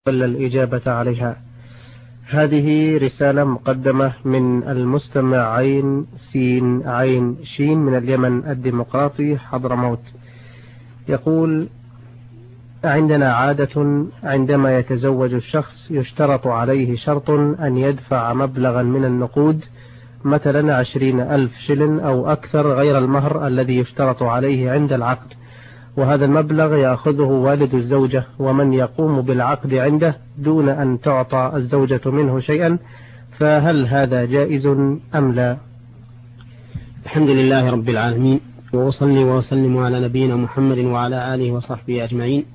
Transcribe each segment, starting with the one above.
ولا الإجابة عليها. هذه رسالة مقدمة من المستمع عين سين عين شين من اليمن الديمقراطي حضرموت. يقول: عندنا عادة عندما يتزوج الشخص يشترط عليه شرط أن يدفع مبلغا من النقود، مثلا 20,000 شلن أو أكثر، غير المهر الذي يشترط عليه عند العقد، وهذا المبلغ يأخذه والد الزوجة ومن يقوم بالعقد عنده دون أن تعطى الزوجة منه شيئا، فهل هذا جائز أم لا؟ الحمد لله رب العالمين، وأصلي وأسلم على نبينا محمد وعلى آله وصحبه أجمعين.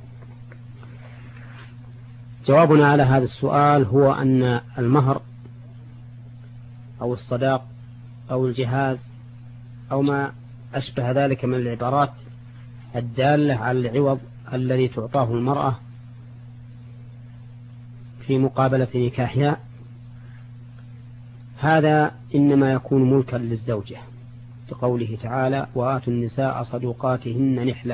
جوابنا على هذا السؤال هو أن المهر أو الصداق أو الجهاز أو ما أشبه ذلك من العبارات الدالة على العوض الذي تعطاه المرأة في مقابلة نكاحها، هذا إنما يكون ملكا للزوجة، بقوله تعالى: وآتوا النساء صدقاتهن نحلة.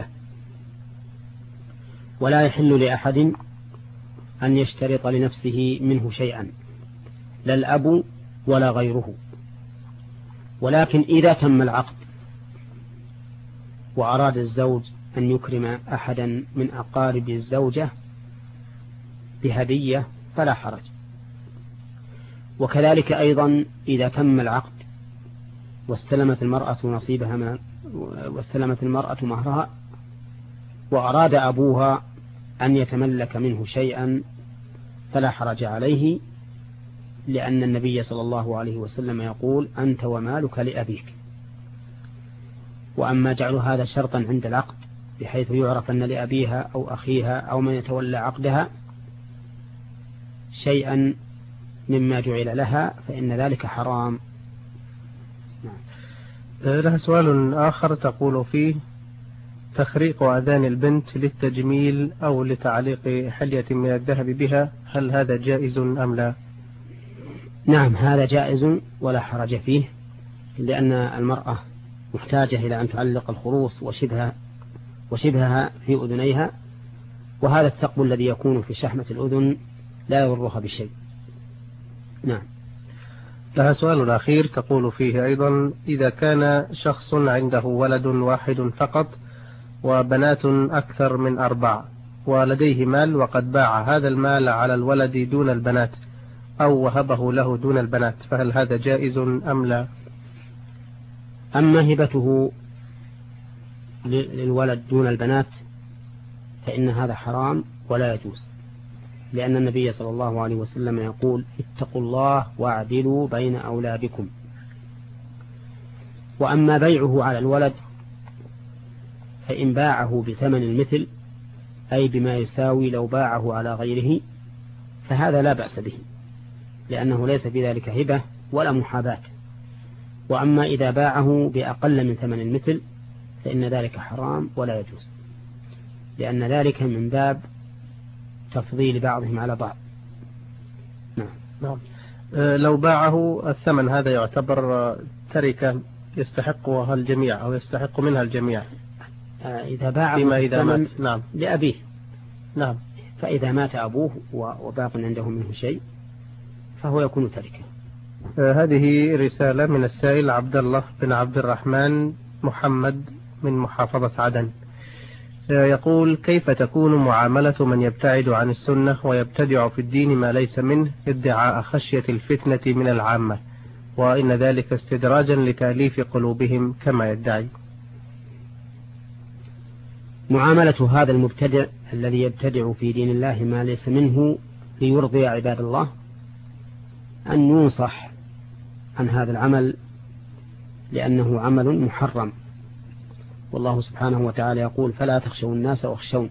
ولا يحل لأحد أن يشترط لنفسه منه شيئا، لا الأب ولا غيره. ولكن إذا تم العقد وأراد الزوج أن يكرم أحدا من أقارب الزوجة بهدية فلا حرج. وكذلك أيضا إذا تم العقد واستلمت المرأة مهرها وأراد أبوها أن يتملك منه شيئا فلا حرج عليه، لأن النبي صلى الله عليه وسلم يقول: أنت ومالك لأبيك. وأما جعل هذا شرطا عند العقد بحيث يعرف أن لأبيها أو أخيها أو من يتولى عقدها شيئا مما جعل لها فإن ذلك حرام. لها سؤال آخر تقول فيه: تخريق أذان البنت للتجميل أو لتعليق حلية من الذهب بها، هل هذا جائز أم لا؟ نعم، هذا جائز ولا حرج فيه، لأن المرأة محتاجة إلى أن تعلق الخروص وشبهها في أذنيها، وهذا الثقب الذي يكون في شحمة الأذن لا يضرها بشيء. نعم. لها سؤال أخير تقول فيه أيضا: إذا كان شخص عنده ولد واحد فقط وبنات أكثر من 4 ولديه مال وقد باع هذا المال على الولد دون البنات أو وهبه له دون البنات، فهل هذا جائز أم لا؟ أما هبته للولد دون البنات فإن هذا حرام ولا يجوز، لأن النبي صلى الله عليه وسلم يقول: اتقوا الله واعدلوا بين أولادكم. وأما بيعه على الولد فإن باعه بثمن المثل، أي بما يساوي لو باعه على غيره، فهذا لا بأس به، لأنه ليس في ذلك هبة ولا محاباة. وأما إذا باعه بأقل من ثمن المثل فإن ذلك حرام ولا يجوز، لأن ذلك من باب تفضيل بعضهم على بعض. نعم. لو باعه الثمن هذا يعتبر تركة يستحقها الجميع أو يستحق منها الجميع إذا باعه إذا مات. نعم. لأبيه. نعم. فإذا مات أبوه وباق عنده منه شيء فهو يكون تركة. هذه رسالة من السائل عبد الله بن عبد الرحمن محمد من محافظة عدن. يقول: كيف تكون معاملة من يبتعد عن السنة ويبتدع في الدين ما ليس منه ادعاء خشية الفتنة من العامة، وإن ذلك استدراجا لتأليف قلوبهم كما يدعي؟ معاملة هذا المبتدع الذي يبتدع في دين الله ما ليس منه ليرضي عباد الله أن ينصح عن هذا العمل، لأنه عمل محرم، والله سبحانه وتعالى يقول: فلا تخشوا الناس واخشون.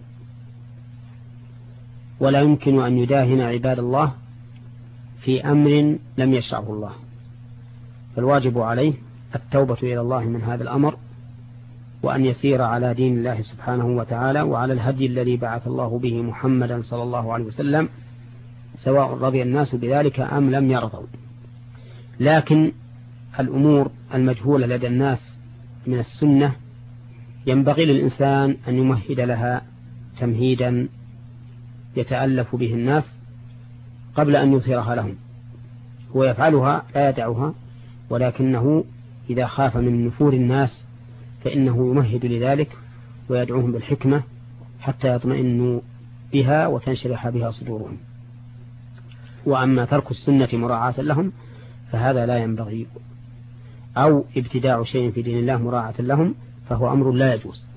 ولا يمكن أن يداهن عباد الله في أمر لم يشرعه الله، فالواجب عليه التوبة إلى الله من هذا الأمر، وأن يسير على دين الله سبحانه وتعالى وعلى الهدي الذي بعث الله به محمدا صلى الله عليه وسلم، سواء رضي الناس بذلك أم لم يرضوا. لكن الأمور المجهولة لدى الناس من السنة ينبغي للإنسان أن يمهد لها تمهيدا يتألف به الناس قبل أن يظهرها لهم. هو يفعلها لا يدعها، ولكنه إذا خاف من نفور الناس فإنه يمهد لذلك ويدعوهم بالحكمة حتى يطمئنوا بها وتنشرح بها صدورهم. وأما ترك السنة مراعاة لهم فهذا لا ينبغي، أو ابتداع شيء في دين الله مراعاة لهم فهو أمر لا يجوز.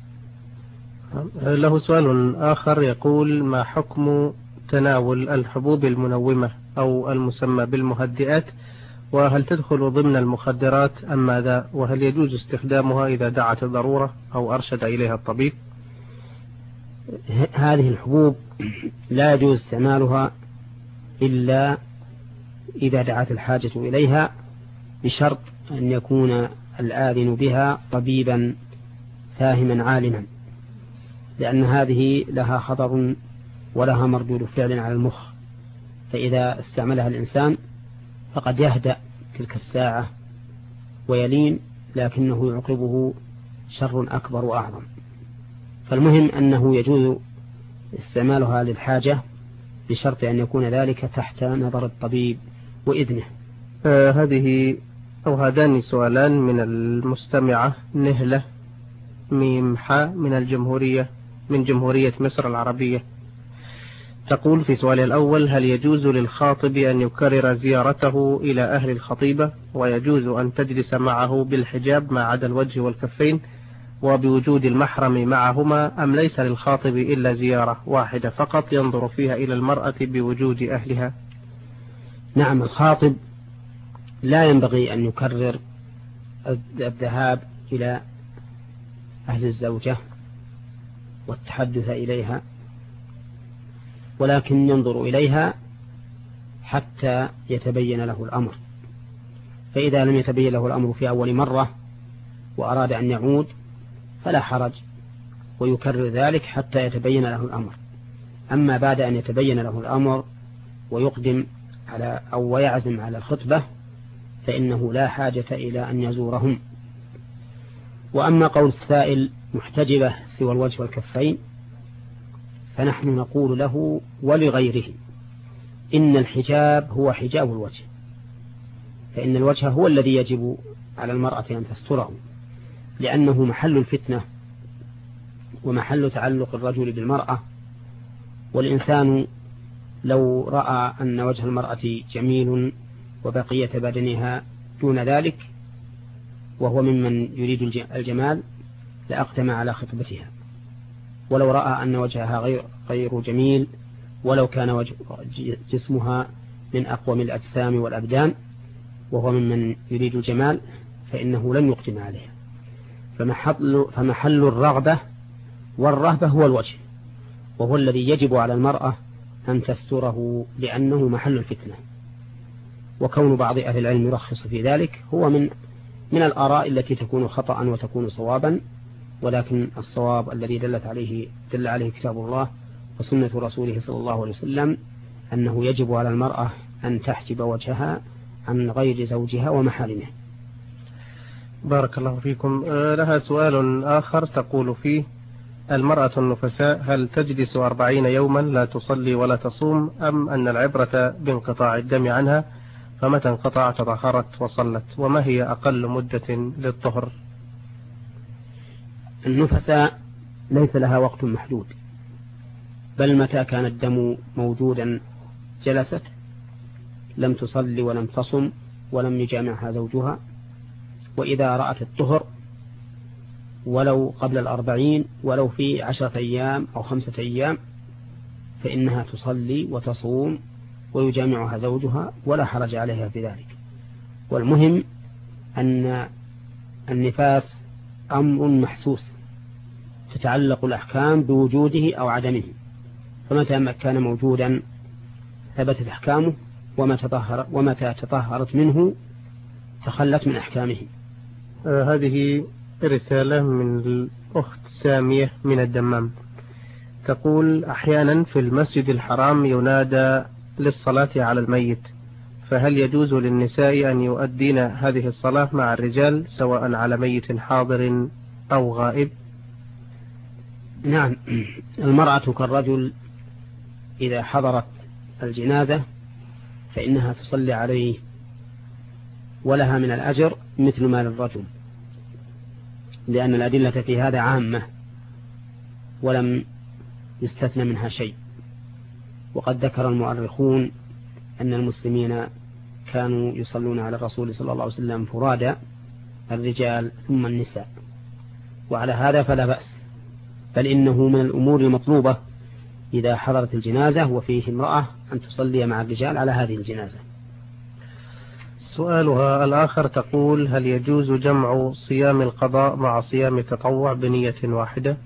له سؤال آخر يقول: ما حكم تناول الحبوب المنومة أو المسمى بالمهدئات، وهل تدخل ضمن المخدرات أم ماذا، وهل يجوز استخدامها إذا دعت الضرورة أو أرشد إليها الطبيب؟ هذه الحبوب لا يجوز استعمالها إلا إذا دعت الحاجة إليها، بشرط أن يكون الآذن بها طبيبا فاهما عالما، لأن هذه لها خطر ولها مردود فعل على المخ، فإذا استعملها الإنسان فقد يهدأ تلك الساعة ويلين، لكنه يعقبه شر أكبر وأعظم. فالمهم أنه يجوز استعمالها للحاجة بشرط أن يكون ذلك تحت نظر الطبيب وإذنه. هذه أو هذان سؤالان من المستمعة نهلة ميمحة من جمهورية مصر العربية. تقول في سؤال الأول: هل يجوز للخاطب أن يكرر زيارته إلى أهل الخطيبة، ويجوز أن تجلس معه بالحجاب ما عدا الوجه والكفين وبوجود المحرم معهما، أم ليس للخاطب إلا زيارة واحدة فقط ينظر فيها إلى المرأة بوجود أهلها؟ نعم، الخاطب لا ينبغي أن يكرر الذهاب إلى أهل الزوجة والتحدث إليها، ولكن ينظر إليها حتى يتبين له الأمر، فإذا لم يتبين له الأمر في أول مرة وأراد أن يعود فلا حرج، ويكرر ذلك حتى يتبين له الأمر. أما بعد أن يتبين له الأمر ويقدم على أو ويعزم على الخطبة فإنه لا حاجة إلى أن يزورهم. وأما قول السائل محتجبة سوى الوجه والكفين، فنحن نقول له ولغيره إن الحجاب هو حجاب الوجه، فإن الوجه هو الذي يجب على المرأة أن تستره، لأنه محل الفتنة ومحل تعلق الرجل بالمرأة. والإنسان لو رأى أن وجه المرأة جميل وبقية بدنها دون ذلك وهو ممن يريد الجمال لأقدم على خطبتها، ولو رأى أن وجهها غير جميل ولو كان جسمها من أقوم الأجسام والأبدان وهو ممن يريد الجمال فإنه لن يقدم عليها. فمحل الرغبة والرهبة هو الوجه، وهو الذي يجب على المرأة أن تستره لأنه محل الفتنة. وكون بعض أهل العلم يرخص في ذلك هو من الآراء التي تكون خطأ وتكون صوابا، ولكن الصواب الذي دل عليه كتاب الله وسنة رسوله صلى الله عليه وسلم أنه يجب على المرأة أن تحجب وجهها عن غير زوجها ومحارمه. بارك الله فيكم. لها سؤال آخر تقول فيه: المرأة النفساء هل تجلس 40 يوما لا تصلي ولا تصوم، أم أن العبرة بانقطاع الدم عنها، فمتى انقطع تطهرت وصلت، وما هي أقل مدة للطهر؟ النفساء ليس لها وقت محدود، بل متى كان الدم موجودا جلست، لم تصلي ولم تصم ولم يجامعها زوجها. وإذا رأت الطهر ولو قبل 40 ولو في 10 أيام أو 5 أيام فإنها تصلي وتصوم ويجامعها زوجها ولا حرج عليها في ذلك. والمهم أن النفاس أمر محسوس تتعلق الأحكام بوجوده أو عدمه، فمتى كان موجودا ثبتت أحكامه، ومتى تطهرت منه تخلت من أحكامه. هذه رسالة من الأخت سامية من الدمام. تقول: أحيانا في المسجد الحرام ينادى للصلاة على الميت، فهل يجوز للنساء أن يؤدين هذه الصلاة مع الرجال سواء على ميت حاضر أو غائب؟ نعم، المرأة كالرجل إذا حضرت الجنازة فإنها تصلي عليه ولها من الأجر مثل ما للرجل، لأن الأدلة في هذا عامة ولم يستثنى منها شيء. وقد ذكر المؤرخون أن المسلمين كانوا يصلون على الرسول صلى الله عليه وسلم فرادا، الرجال ثم النساء، وعلى هذا فلا بأس، بل إنه من الأمور المطلوبة إذا حضرت الجنازة وفيه امرأة أن تصلي مع الرجال على هذه الجنازة. سؤالها الآخر تقول: هل يجوز جمع صيام القضاء مع صيام التطوع بنية واحدة؟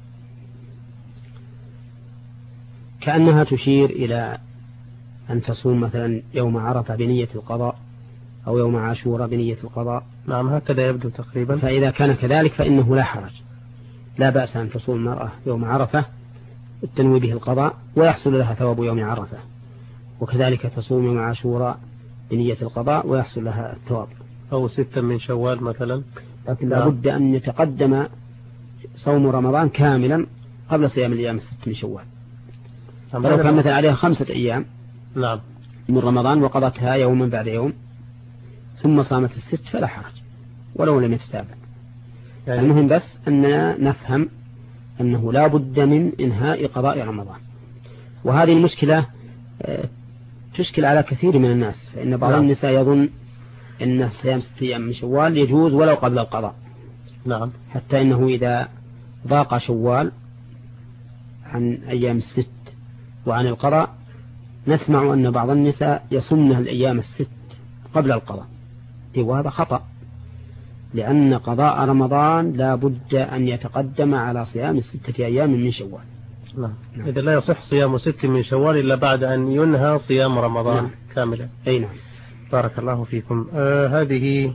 كأنها تشير إلى أن تصوم مثلا يوم عرفة بنية القضاء أو يوم عاشوراء بنية القضاء. نعم، هكذا يبدو تقريبا. فإذا كان كذلك فإنه لا حرج، لا بأس أن تصوم المرأة يوم عرفة تنوي به القضاء ويحصل لها ثواب يوم عرفة، وكذلك تصوم يوم عاشوراء بنية القضاء ويحصل لها الثواب. أو 6 من شوال مثلا. لكن لابد أن يتقدم صوم رمضان كاملا قبل صيام الأيام 6 من شوال. فلو كان مثلا عليها 5 أيام نعم من رمضان وقضتها يوما بعد يوم ثم صامت 6 فلا حرج ولو لم يتتابع. يعني المهم بس أننا نفهم أنه لا بد من إنهاء قضاء رمضان، وهذه المشكلة تشكل على كثير من الناس، فإن بعض النساء يظن أن صيام 6 أيام من شوال يجوز ولو قبل القضاء. نعم. حتى إنه إذا ضاق شوال عن أيام 6 وعن القضاء نسمع أن بعض النساء يصمن الأيام 6 قبل القضاء، وهذا خطأ، لأن قضاء رمضان لا بد أن يتقدم على صيام 6 أيام من شوال. نعم. إذا لا يصح صيام 6 من شوال إلا بعد أن ينهى صيام رمضان كاملا. أي نعم. بارك الله فيكم. هذه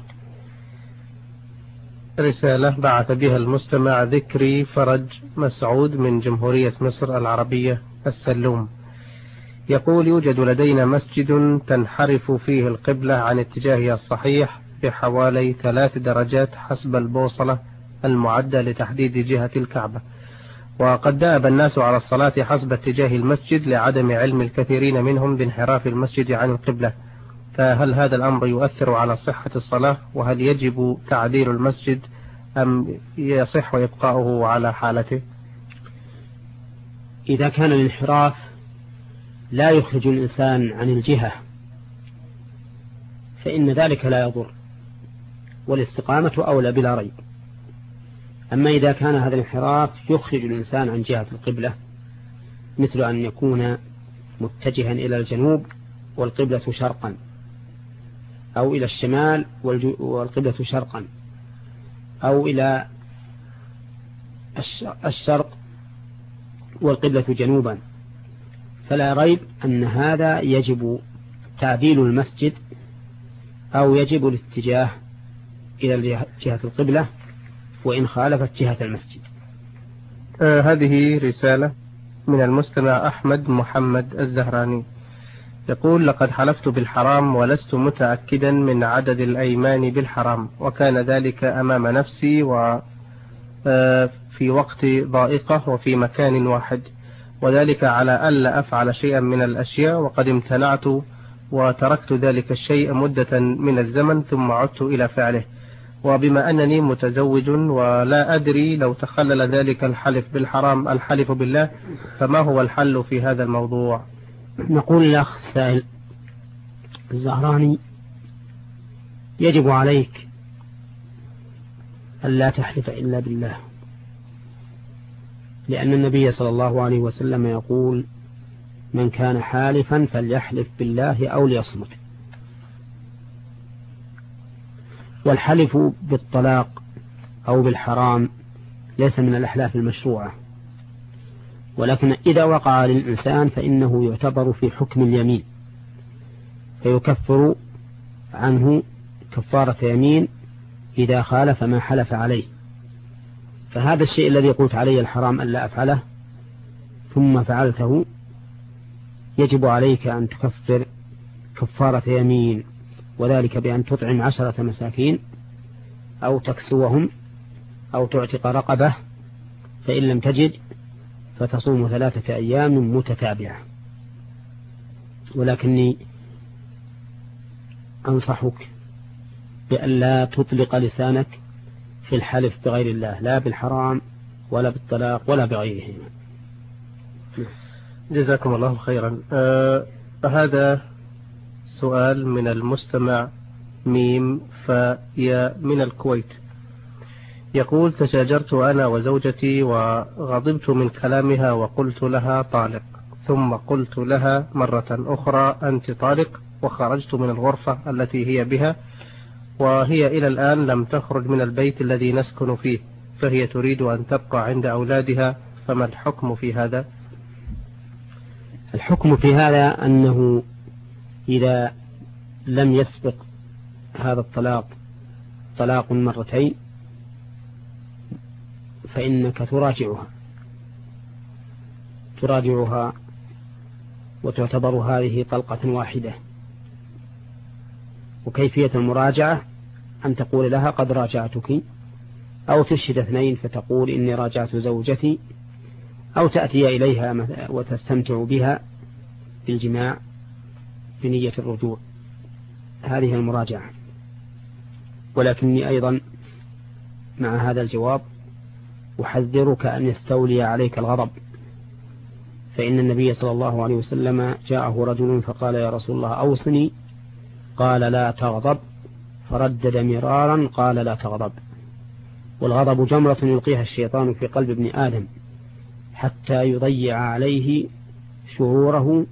رسالة بعث بها المستمع ذكري فرج مسعود من جمهورية مصر العربية السلوم. يقول: يوجد لدينا مسجد تنحرف فيه القبلة عن اتجاهها الصحيح بحوالي 3 درجات حسب البوصلة المعدة لتحديد جهة الكعبة، وقد دأب الناس على الصلاة حسب اتجاه المسجد لعدم علم الكثيرين منهم بانحراف المسجد عن القبلة، فهل هذا الأمر يؤثر على صحة الصلاة؟ وهل يجب تعديل المسجد أم يصح إبقاؤه على حالته؟ إذا كان الانحراف لا يخرج الإنسان عن الجهة فإن ذلك لا يضر، والاستقامة أولى بلا ريب. أما إذا كان هذا الانحراف يخرج الإنسان عن جهة القبلة، مثل أن يكون متجها إلى الجنوب والقبلة شرقا، أو إلى الشمال والقبلة شرقا، أو إلى الشرق والقبلة جنوبا، فلا ريب أن هذا يجب تعديل المسجد أو يجب الاتجاه إلى جهة القبلة وإن خالفت جهة المسجد. هذه رسالة من المستمع أحمد محمد الزهراني. يقول: لقد حلفت بالحرام ولست متأكدا من عدد الأيمان بالحرام، وكان ذلك أمام نفسي وفي وقت ضائقة وفي مكان واحد، وذلك على ألا أفعل شيئا من الأشياء، وقد امتنعت وتركت ذلك الشيء مدة من الزمن ثم عدت إلى فعله، وبما أنني متزوج ولا أدري لو تخلل ذلك الحلف بالحرام الحلف بالله، فما هو الحل في هذا الموضوع؟ نقول الأخ السائل الزهراني: يجب عليك ألا تحلف إلا بالله، لأن النبي صلى الله عليه وسلم يقول: من كان حالفا فليحلف بالله أو ليصمت. والحلف بالطلاق أو بالحرام ليس من الأحلاف المشروعة، ولكن إذا وقع للإنسان فإنه يعتبر في حكم اليمين، فيكفر عنه كفارة يمين إذا خالف ما حلف عليه. فهذا الشيء الذي قلت عليه الحرام ألا أفعله ثم فعلته يجب عليك أن تكفر كفارة يمين، وذلك بأن تطعم 10 مساكين أو تكسوهم أو تعتق رقبة، فإن لم تجد فتصوم 3 أيام متتابعة. ولكني أنصحك بأن لا تطلق لسانك في الحلف بغير الله، لا بالحرام ولا بالطلاق ولا بغيره. جزاكم الله خيرا. هذا سؤال من المستمع ميم فيا من الكويت، يقول: تشاجرت أنا وزوجتي وغضبت من كلامها وقلت لها طالق، ثم قلت لها مرة أخرى أنت طالق، وخرجت من الغرفة التي هي بها، وهي إلى الآن لم تخرج من البيت الذي نسكن فيه، فهي تريد أن تبقى عند أولادها، فما الحكم في هذا؟ الحكم في هذا أنه إذا لم يسبق هذا الطلاق طلاق مرتين فإنك تراجعها وتعتبر هذه طلقة واحدة. وكيفية المراجعة أن تقول لها قد راجعتك، أو تشهد اثنين فتقول إني راجعت زوجتي، أو تأتي إليها وتستمتع بها بالجماع بنية الرجوع. هذه المراجعة. ولكني أيضا مع هذا الجواب أحذرك أن يستولي عليك الغضب، فإن النبي صلى الله عليه وسلم جاءه رجل فقال: يا رسول الله أوصني، قال: لا تغضب، فردد مرارا قال: لا تغضب. والغضب جمرة يلقيها الشيطان في قلب ابن آدم حتى يضيع عليه شعوره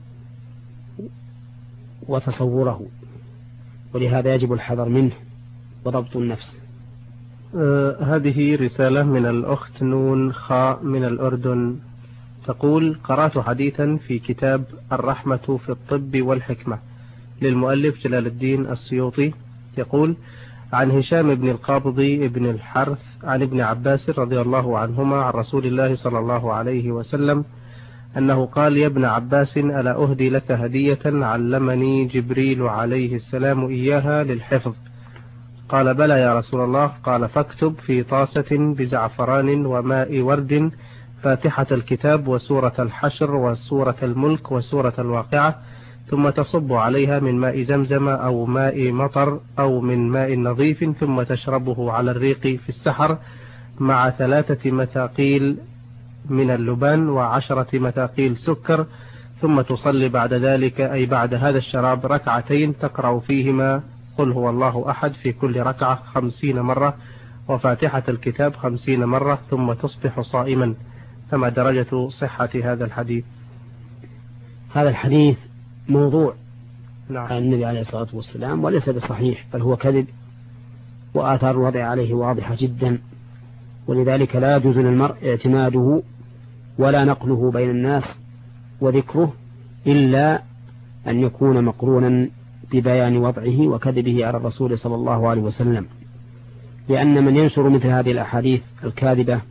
وتصوره، ولهذا يجب الحذر منه وضبط النفس. هذه رسالة من الأخت نون خاء من الأردن، تقول: قرأت حديثا في كتاب الرحمة في الطب والحكمة للمؤلف جلال الدين السيوطي، يقول: عن هشام بن القابضي بن الحرث عن ابن عباس رضي الله عنهما عن رسول الله صلى الله عليه وسلم أنه قال: يا ابن عباس، ألا أهدي لك هدية علمني جبريل عليه السلام إياها للحفظ؟ قال: بلى يا رسول الله. قال: فاكتب في طاسة بزعفران وماء ورد فاتحة الكتاب وسورة الحشر وسورة الملك وسورة الواقعة، ثم تصب عليها من ماء زمزم أو ماء مطر أو من ماء نظيف، ثم تشربه على الريق في السحر مع 3 مثاقيل من اللبان و10 مثاقيل سكر، ثم تصلي بعد ذلك أي بعد هذا الشراب ركعتين تقرأ فيهما قل هو الله أحد في كل ركعة 50 مرة وفاتحة الكتاب 50 مرة، ثم تصبح صائما. فما درجة صحة هذا الحديث؟ هذا الحديث موضوع نعم. عن النبي عليه الصلاة والسلام، وليس بصحيح، بل هو كذب، وآثار الوضع عليه واضحة جدا، ولذلك لا يجوز للمرء اعتماده ولا نقله بين الناس وذكره إلا أن يكون مقرونا ببيان وضعه وكذبه على الرسول صلى الله عليه وسلم، لأن من ينشر مثل هذه الأحاديث الكاذبة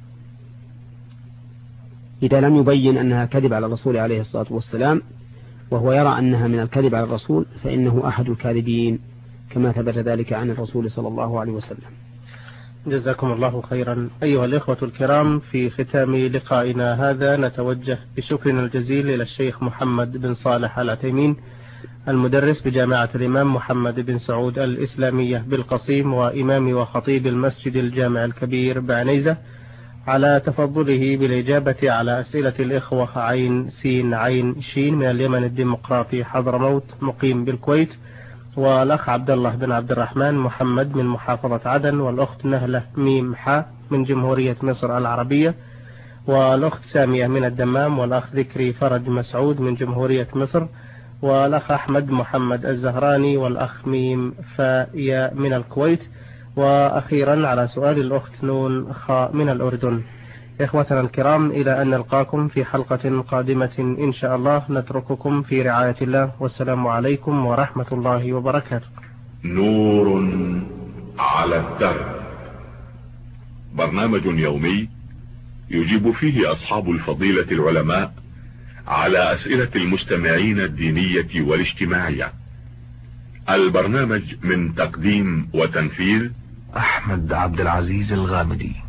إذا لم يبين أنها كذب على الرسول عليه الصلاة والسلام وهو يرى أنها من الكذب على الرسول فإنه أحد الكاذبين، كما ثبت ذلك عن الرسول صلى الله عليه وسلم. جزاكم الله خيرا. أيها الإخوة الكرام، في ختام لقائنا هذا نتوجه بشكرنا الجزيل إلى الشيخ محمد بن صالح العثيمين، المدرس بجامعة الإمام محمد بن سعود الإسلامية بالقصيم، وإمام وخطيب المسجد الجامع الكبير بعنيزة، على تفضله بالإجابة على أسئلة الإخوة عين سين عين شين من اليمن الديمقراطي حضرموت مقيم بالكويت، والأخ عبد الله بن عبد الرحمن محمد من محافظة عدن، والأخت نهلة ميم حاء من جمهورية مصر العربية، والأخت سامية من الدمام، والأخ ذكري فرج مسعود من جمهورية مصر، والأخ أحمد محمد الزهراني، والأخ ميم فايا من الكويت، وأخيرا على سؤال الأخت نون خاء من الأردن. إخوتنا الكرام، إلى أن نلقاكم في حلقة قادمة إن شاء الله، نترككم في رعاية الله، والسلام عليكم ورحمة الله وبركاته. نور على الدرب، برنامج يومي يجيب فيه أصحاب الفضيلة العلماء على أسئلة المستمعين الدينية والاجتماعية. البرنامج من تقديم وتنفيذ أحمد عبد العزيز الغامدي.